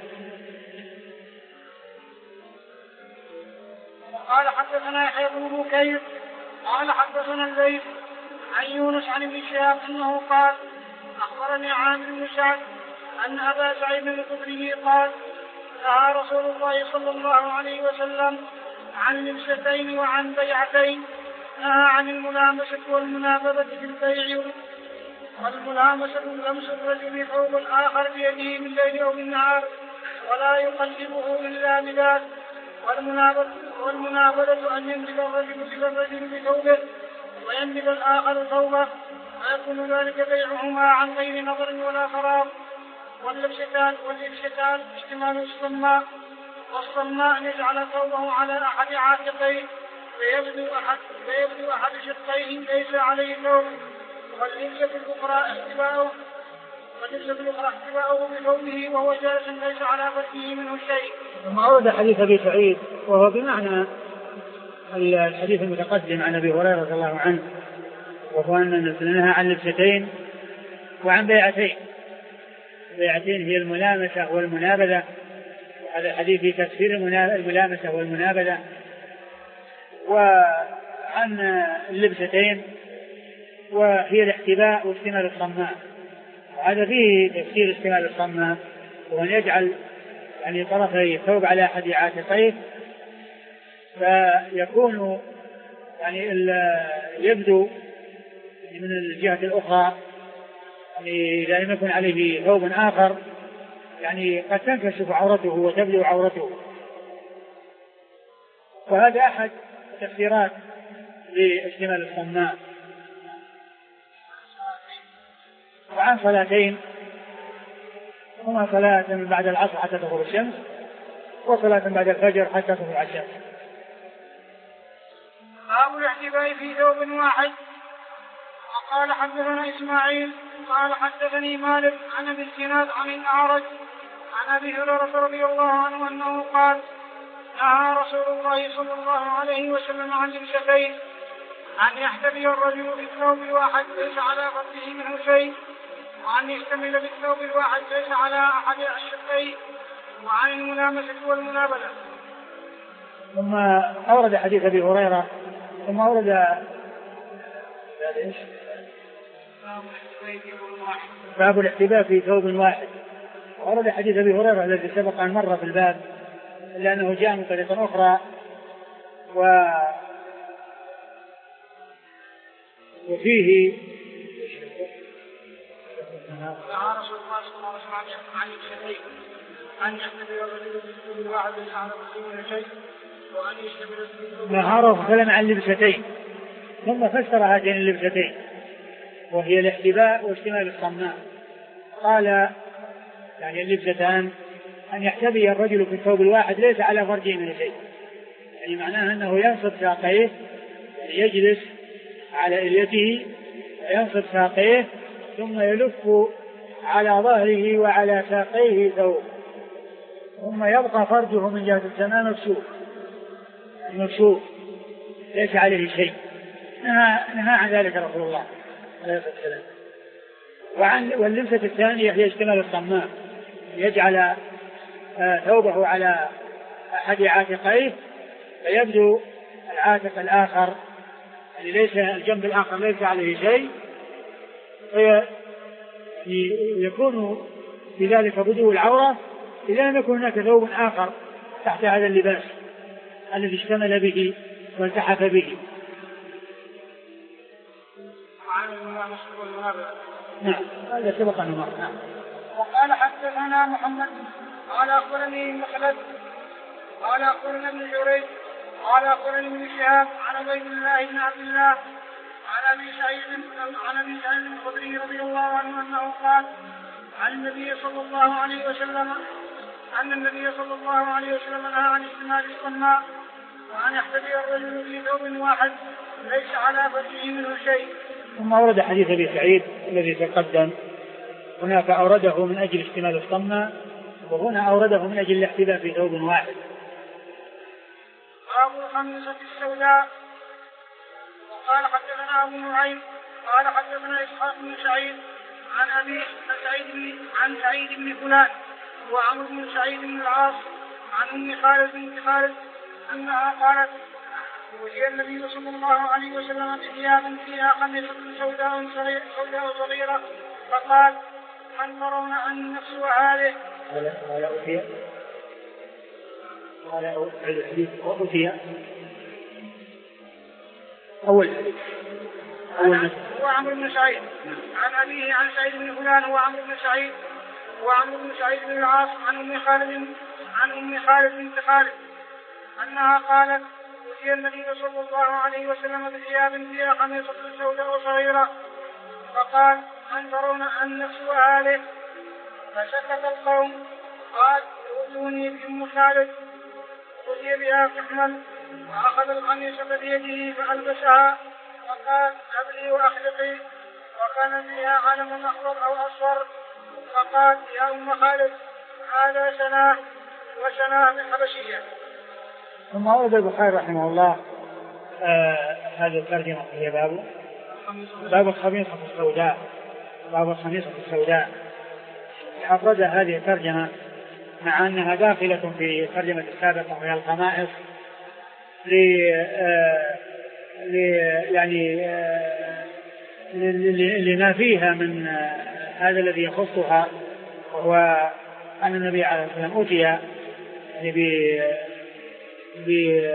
Speaker 1: قال حدثنا يحيى بن بكير قال حدثنا الليث عن يونس عن ابن شهاب انه قال اخبرني عامر بن سعد ان ابا سعيد الخدري قال نهى رسول الله صلى الله عليه وسلم عن لبستين وعن بيعتين، نهى عن الملامسة والمنابذة في البيع، والملامسة لمس الرجل ثوب الآخر بيده بالليل أو بالنهار ولا يقلبه إلا لباس، والمنابذة أن ينبذ الرجل إلى الرجل بثوبه وينبذ الآخر ثوبه ويكون ذلك بيعهما عن غير نظر ولا فراغ. واللبستان واللبستان اشتمال الصماء، والصماء أن يجعل ثوبه على أحد عاتقيه فيبدو أحد, فيبدو أحد شقيه ليس عليه ثوب، واللبسة الأخرى احتباؤه واللبسة الأخرى احتباؤه بثوبه وهو جالس ليس على فرجه منه شيء.
Speaker 2: ثم أورد حديث أبي سعيد وهو بمعنى الحديث المتقدم عن أبي هريرة رضي الله عنه، وهو أن نهى عن لبستين وعن بيعتين. البيعتين هي الملامسة والمنابذة، وهذا الحديث في تفسير الملامسة والمنابذة. وعن اللبستين وهي الاحتباء واشتمال الصماء، هذا فيه تفسير اشتمال الصماء وأن يجعل يعني طرفي الثوب على أحد عاتقيه فيكون يعني يبدو من الجهة الأخرى، يعني إذا لم يكن عليه ثوب آخر يعني قد تنكشف عورته وتبدو عورته. وهذا أحد تفسيرات لاشتمال الصماء. وعن صلاتين هما صلاة بعد العصر حتى تغرب الشمس، وصلاة بعد الفجر حتى تطلع الشمس.
Speaker 1: باب الاحتباء في ثوب واحد. قال حدثنا إسماعيل قال حدثني مالك عن أبي الزناد عن الأعرج عن أبي هريرة رضي الله عنه أنه قال نهى رسول الله صلى الله عليه وسلم عن لبستين أن يحتبي الرجل بالثوب الواحد ليس على فرجه منه شيء وأن يشتمل بالثوب الواحد ليس على أحد الشقين وعن الملامسة والمنابلة.
Speaker 2: ثم أورد حديث أبي هريرة ثم أورد باب الاحتباء في ثوب واحد. أورد حديث أبي هريرة الذي سبق أن مر في الباب لأنه جاء من طريقة أخرى و وفيه
Speaker 1: نهى رسول الله صلى الله عليه وسلم عن الشيء أن يحتبي الرجل بالثوب الواحد ليس على فرجه شيء وأن يشتمل بالثوب.
Speaker 2: نهى رسول الله عن لبستين ثم فسر هاتين اللبستين وهي الاحتباء واشتمال الصماء. قال يعني اللبستان أن يحتبي الرجل في الثوب الواحد ليس على فرجه من شيء، يعني معناها أنه ينصب ساقيه، يعني يجلس على إليته وينصب ساقيه ثم يلف على ظهره وعلى ساقيه ثوب ثم يبقى فرجه من جهة السماء مكشوف مكشوف ليس عليه شيء. نهى نهى عن ذلك رسول الله عليه الصلاة والسلام. وعن واللبسة الثانية هي اشتمال الصماء، يجعل ثوبه على أحد عاتقيه فيبدو العاتق الآخر يعني ليس الجنب الآخر ليس عليه شيء، يكون في ذلك بدو العورة إذا لم يكن هناك ثوب آخر تحت هذا اللباس الذي اشتمل به والتحف به. نعم هذا سبق أنه مر. نعم.
Speaker 1: وقال حدثنا محمد قال أخبرني مخلد قال أخبرنا ابن جريج قال أخبرني ابن شهاب عن عبيد الله بن عبد الله عن أبي سعيد عن أبي سعيد الخدري رضي الله عنه أنه قال عن النبي صلى الله عليه وسلم أن النبي صلى الله عليه وسلم نهى عن اشتمال الصماء وأن يحتبي الرجل في ثوب واحد ليس على فرجه منه شيء.
Speaker 2: ثم أورد حديث أبي سعيد الذي تقدم هناك أورده من أجل اشتمال الصماء وهنا أورده من أجل الاحتباء في ثوب واحد.
Speaker 1: باب الخميصة السوداء. وقال حدثنا أبو نعيم قال حدثنا إسحاق بن سعيد عن أبي سعيد بن عن سعيد بن فلان وعمرو بن سعيد بن العاص عن أم خالد بن خالد أنها قالت وجاء النبي صلى الله عليه وسلم بثياب فيها خميصة سوداء سوداء صغيرة فقال من ترون أن نفسه هذه
Speaker 2: قال أوتي قال الحديث أوتي أول حديث
Speaker 1: هو عمرو بن سعيد عن أبيه عن سعيد بن فلان هو عمرو بن سعيد وعمرو بن سعيد بن العاص عن أم خالد عن أم خالد بنت خالد أنها قالت وجاء النبي صلى الله عليه وسلم بثياب فيها خميصة سوداء صغيرة فقال من ترون أن نفسه هذه فسكت القوم قال ائتوني بأم خالد أتي بها تحمل وأخذ القميصة بيده فألبسها وقال أبلي وأخلقي وكان فيها علم أخضر أو أصفر فقال يا أم خالد هذا سناه وسناه من حبشية.
Speaker 2: ثم أورد البخاري رحمه الله آه هذه الترجمة هي باب باب الخميصة السوداء باب الخميصة السوداء. أفرد هذه الترجمة مع أنها داخلة في الترجمة السابقة وهي القمائص ل يعني لما فيها من هذا الذي يخصها وهو أن النبي عليه الصلاة والسلام أتي يعني ب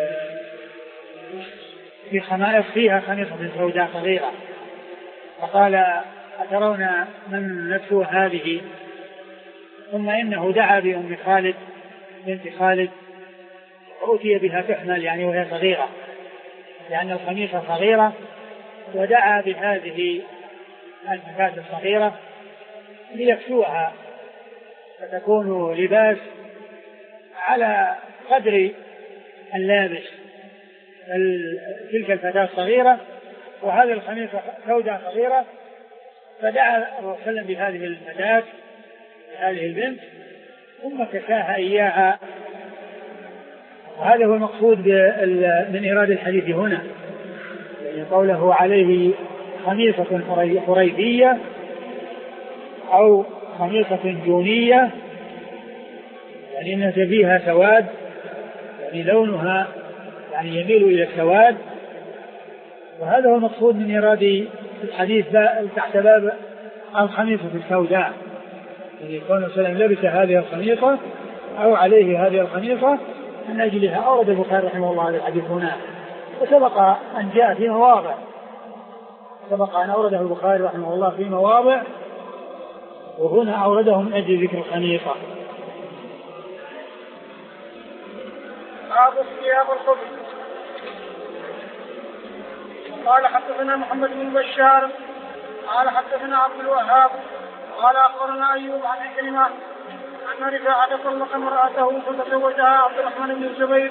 Speaker 2: بخمائص فيها خميصة سوداء صغيرة فقال أترون من نفسه هذه ثم إنه دعا بأم خالد بنت خالد أتي بها تحمل يعني وهي صغيرة لأن الخميصة صغيرة ودعا بهذه الفتاة الصغيرة ليكسوها فتكون لباس على قدر اللابس تلك الفتاة الصغيرة وهذه الخميصة سوداء صغيرة، فدعا الرسول صلى الله عليه وسلم بهذه الفتاة بهذه البنت ثم كساها إياها. وهذا هو المقصود من إيراد الحديث هنا، يعني قوله عليه خميصة حريفية أو خميصة جونية، يعني أن فيها سواد، يعني لونها يعني يميل إلى السواد. وهذا هو المقصود من إيراد الحديث تحت باب الخميصة السوداء، يعني كون وسلم لبس هذه الخميصة أو عليه هذه الخميصة من أجلها. أورد البخاري رحمه الله هذا الحديث هنا، وسبق أن جاء في مواضع، سبق أن أورده البخاري رحمه الله في مواضع، وهنا أورده من أجل ذكر الخميصة.
Speaker 1: باب الثياب الخضر. قال حدثنا محمد بن بشار قال حدثنا عبد الوهاب قال أخبرنا أيوب عن عكرمة أن رفاعة طلق امرأته فتزوجها عبد الرحمن بن الزبير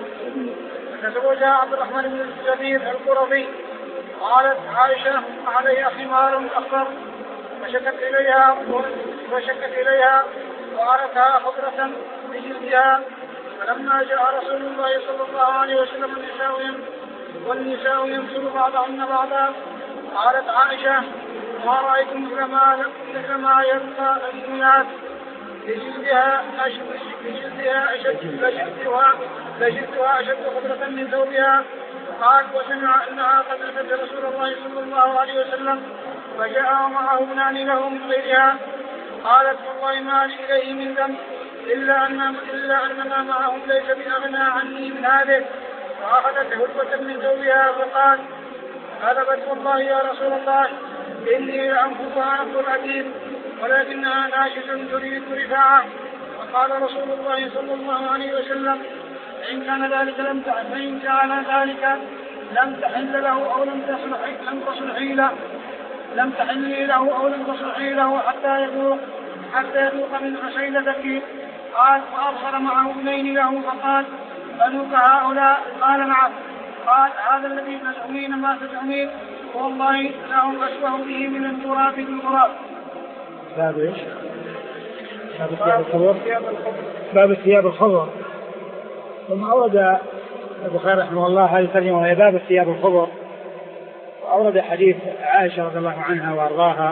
Speaker 1: فتزوجها عبد الرحمن بن الزبير القرظي. قالت عائشة عليها خمار أخضر فشكت إليها فشكت إليها وعرتها خضرة بجلدها. فلما جاء رسول الله صلى الله عليه وسلم النساء والنساء ينصر بعضهن بعضا قالت عائشة ما رأيت مثل ما مثل ما يلقى المؤمنات بجلدها أشد بجلدها أشد لجلدها لجلدها أشد خضرة من ثوبها. قال وسمع أنها قد أتت رسول الله صلى الله عليه وسلم فجاء معه ابنان له من غيرها. قالت والله ما لي إليه من ذنب إلا أن إلا أن ما معهم ليس بأغنى عني من هذه. فأخذت هربة من ثوبها فقال كذبت والله يا رسول الله إني لأنفضها نفض العتيق ولكنها ناشز تريد رفاعة. فقال رسول الله صلى الله عليه وسلم إن كان ذلك لم فإن كان ذلك لم تحل له أو لم تصلحي له لم تحلي له أو لم تصلحي له حتى يذوق حتى يذوق من عسيلتك. قال فأبصر معه ابنين له فقال بنوك هؤلاء؟ قال نعم. قال هذا الذي تزعمين ما تزعمين والله لهم أشبه به من التراب بالغراب.
Speaker 2: باب ايش؟ باب الثياب الخضر. باب الثياب الخضر. ثم أورد البخاري رحمه الله هذه الترجمة وهي باب الثياب الخضر، وأورد حديث عائشة رضي الله عنها وأرضاها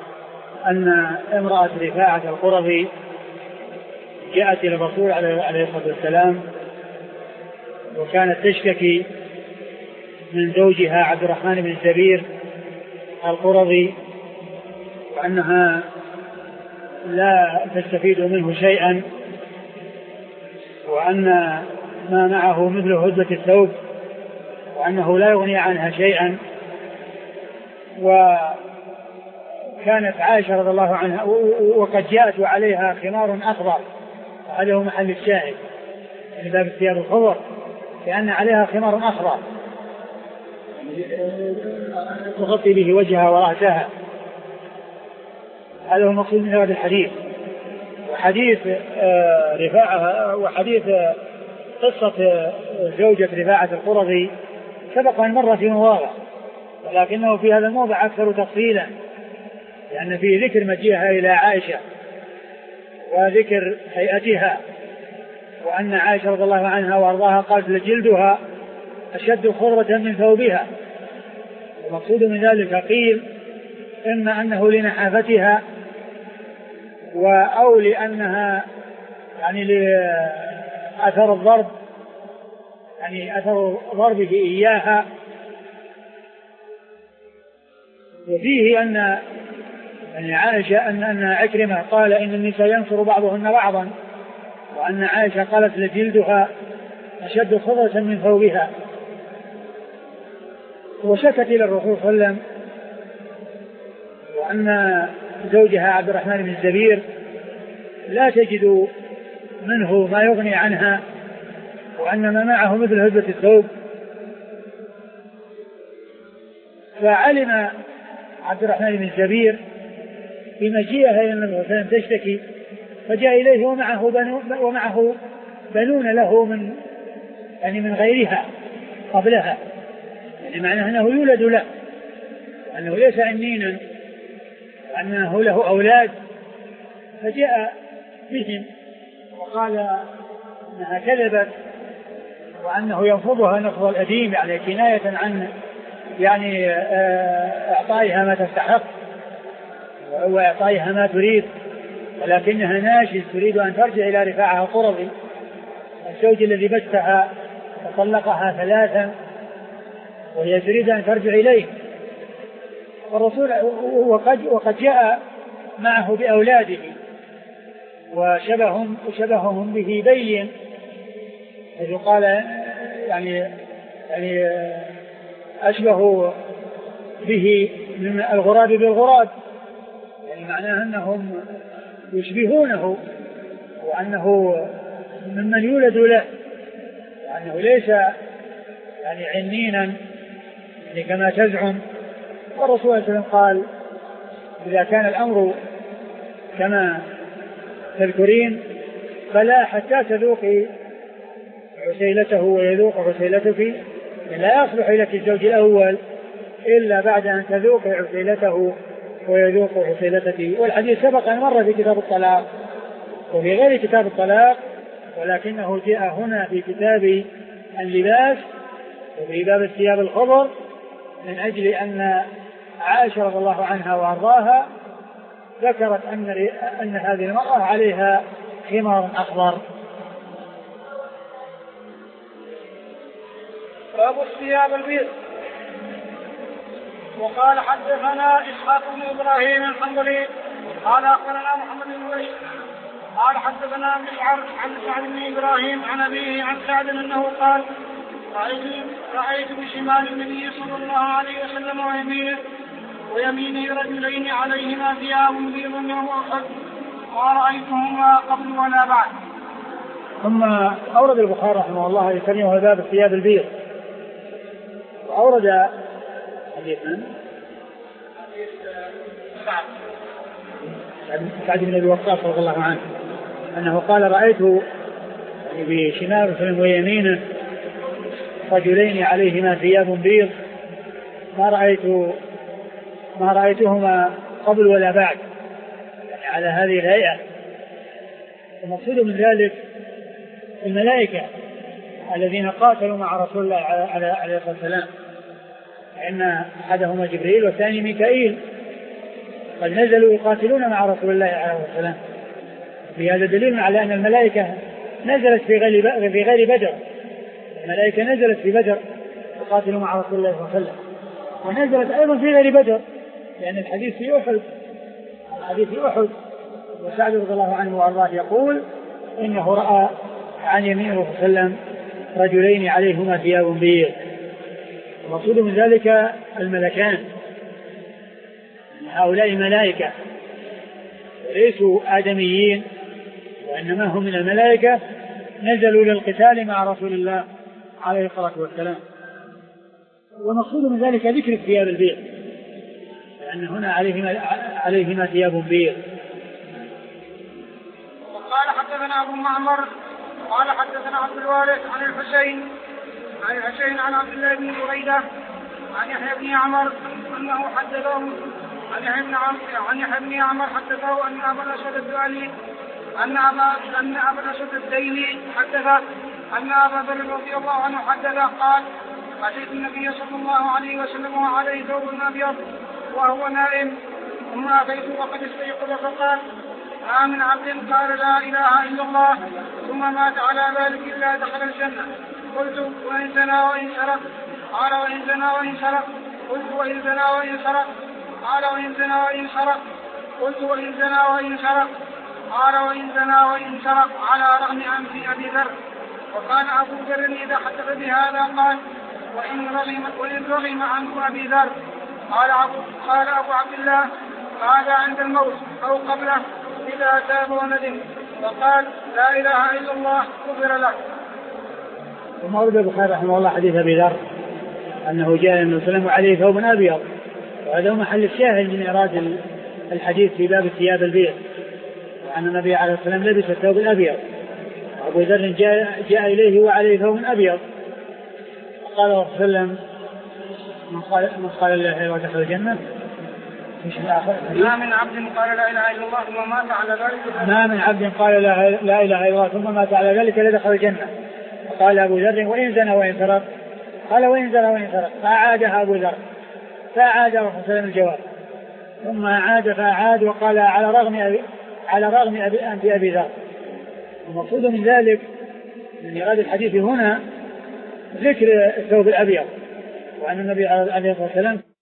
Speaker 2: أن امرأة رفاعة القرظي جاءت إلى الرسول عليه الصلاة والسلام وكانت تشتكي من زوجها عبد الرحمن بن الزبير القرظي وأنها لا تستفيد منه شيئا، وأن ما معه مثل هدبة الثوب، وأنه لا يغني عنها شيئا. وكانت عائشة رضي الله عنها وقد جاءت وعليها خمار أخضر، هذا هو محل الشاهد من باب الثياب الخضر، لأن عليها خمار أخضر تغطي به وجهها ورأسها. هذا هو المقصود من هذا الحديث. وحديث رفاعة وحديث قصة زوجة رفاعة القرظي سبق أن مر في مواضع، ولكنه في هذا الموضع أكثر تفصيلا، لأن فيه ذكر مجيئها إلى عائشة وذكر هيئتها، وأن عائشة رضي الله عنها وأرضاها قالت لجلدها أشد خضرة من ثوبها. المقصود من ذلك قيل إما أنه لنحافتها أو لأنها يعني لأثر الضرب، يعني أثر ضربه إياها. وفيه أن يعني عائشة أن أن عكرمة قال إن النساء ينصر بعضهن بعضا، وأن عائشة قالت لجلدها أشد خضرة من ثوبها. وشكت إلى الرسول صلى الله عليه وسلم وأن زوجها عبد الرحمن بن الزبير لا تجد منه ما يغني عنها، وأن ما معه مثل هدبة الثوب. فعلم عبد الرحمن بن الزبير بمجيئها إلى النبي صلى الله عليه وسلم تشتكي، فجاء إليه ومعه بنون, ومعه بنون له من يعني من غيرها قبلها، يعني معناه أنه يولد له أنه ليس عنينا، أنه له أولاد، فجاء بهم وقال أنها كذبت وأنه ينفضها نفض الأديم، يعني كناية عن يعني إعطائها ما تستحق وإعطائها ما تريد، ولكنها ناشز تريد أن ترجع إلى رفاعها قرظي الزوج الذي بثها وطلقها ثلاثا، وهي تريد أن ترجع إليه. والرسول وقد, وقد جاء معه بأولاده وشبههم, وشبههم به بين، إذ قال يعني, يعني أشبه به من الغراب بالغراب، يعني معناه أنهم يشبهونه وأنه ممن يولد له، وأنه ليس يعني عنينا يعني كما تزعم. والرسول صلى الله عليه وسلم قال إذا كان الأمر كما تذكرين فلا حتى تذوقي عسيلته ويذوق عسيلتك، لا يصلح لك الزوج الأول إلا بعد أن تذوقي عسيلته ويذوق عسيلتك. والحديث سبق أن مر في كتاب الطلاق وفي غير كتاب الطلاق، ولكنه جاء هنا في كتاب اللباس وفي باب الثياب الخضر، من أجل أن عائشة رضي الله عنها وأرضاها ذكرت أن, أن هذه المرأة عليها خمار أخضر.
Speaker 1: باب الثياب البيض. وقال حدثنا إسحاق بن إبراهيم الحنظلي قال أخبرنا محمد بن بشير قال حدثنا مسعر عن سعد بن إبراهيم عن أبيه عن سعد أنه قال رأيت بشمال النبي صلى الله عليه وسلم ويمينه ويمينه رجلين عليهما ثياب بيض يوم أحد ما رأيتهما قبل ولا بعد.
Speaker 2: ثم أورد البخاري رحمه الله يسميه باب الثياب البيض، وأورد حديث من؟ سعد بن أبي وقاص رضي الله عنه أنه قال رأيت بشمال وسلم ويمينه رجلين عليهما ثياب بيض ما رأيت ما رأيتهما قبل ولا بعد، يعني على هذه الهيئة. المقصود من ذلك الملائكة الذين قاتلوا مع رسول الله عليه الصلاة والسلام، إن أحدهما جبريل والثاني ميكائيل قد نزلوا يقاتلون مع رسول الله عليه الصلاة والسلام. في هذا دليل على أن الملائكة نزلت في غير في غير بدر، الملائكة نزلت في بدر تقاتل مع رسول الله صلى الله عليه وسلم، ونزلت أيضا في غير بدر، لأن الحديث في أحد الحديث في أحد وسعد رضي الله عنه وأرضاه يقول إنه رأى عن يمينه صلى الله عليه وسلم رجلين عليهما ثياب بيض. المقصود من ذلك الملكان، هؤلاء ملائكة ليسوا آدميين، وإنما هم من الملائكة نزلوا للقتال مع رسول الله عليه الصلاة والسلام. والمقصود من ذلك ذكر الثياب البيض، لأن هنا عليهما, عليهما ثياب بيض.
Speaker 1: وقال حدثنا أبو معمر قال حدثنا عبد الوارث عن الحسين عن الحسين عن عبد الله بن بريدة عن يحيى بن عمر أنه حدثه عن يحيى بن عمر عن يحيى بن عمر حدثه أن أبا الأسود الدؤلي أن أبا أن أبا الأسود الديلي حدثه أن أبا ذر رضي الله عنه حدثه قال أتيت النبي صلى الله عليه وسلم وعليه ثوب أبيض وهو نائم، ثم أتيت وقد استيقظ فقال ما من عبد قال لا إله إلا الله ثم مات على ذلك إلا دخل الجنة. قلت وإن زنى وإن سرق؟ قال وإن زنى وإن سرق. قلت وإن زنى وإن سرق؟ قال وإن زنى وإن سرق. قلت وإن زنى وإن سرق؟ قال وإن زنى وإن سرق على رغم أنف أبي ذر. وكان أبو ذر إذا حدث بهذا قال وإن رغم, وإن رغم عنه أبي ذر. قال أبو, قال أبو عبد الله هذا عند الموت أو قبله إذا تاب وندم فقال لا إله إلا الله غفر له.
Speaker 2: ثم أورد البخاري رحمه الله حديث أبي ذر أنه جاء النبي صلى الله عليه وسلم عليه ثوب أبيض، وهذا هو محل الشاهد من إيراد الحديث في باب الثياب البيض، وأن النبي عليه الصلاة والسلام لبس الثوب الأبيض، أبو ذر جاء, جاء إليه وعليه ثوب أبيض، قال صلى الله عليه وسلم من قال من قال لا اله الا الله دخل الجنه. مش الاخر.
Speaker 1: ما من عبد قال لا اله الا الله ثم مات على ذلك.
Speaker 2: ما من عبد قال لا اله الا الله ثم مات على ذلك الا دخل الجنه. قال ابو ذر وان زنى وان سرق. قال وان زنى وان سرق. فاعادها ابو ذر فاعاد وحسن الجواب ثم اعاد فاعاد وقال على رغم أبي على رغم أبي أنف أبي ذر. المقصود من ذلك من هذا الحديث هنا ذكر الثوب الأبيض وأن النبي عليه الصلاة والسلام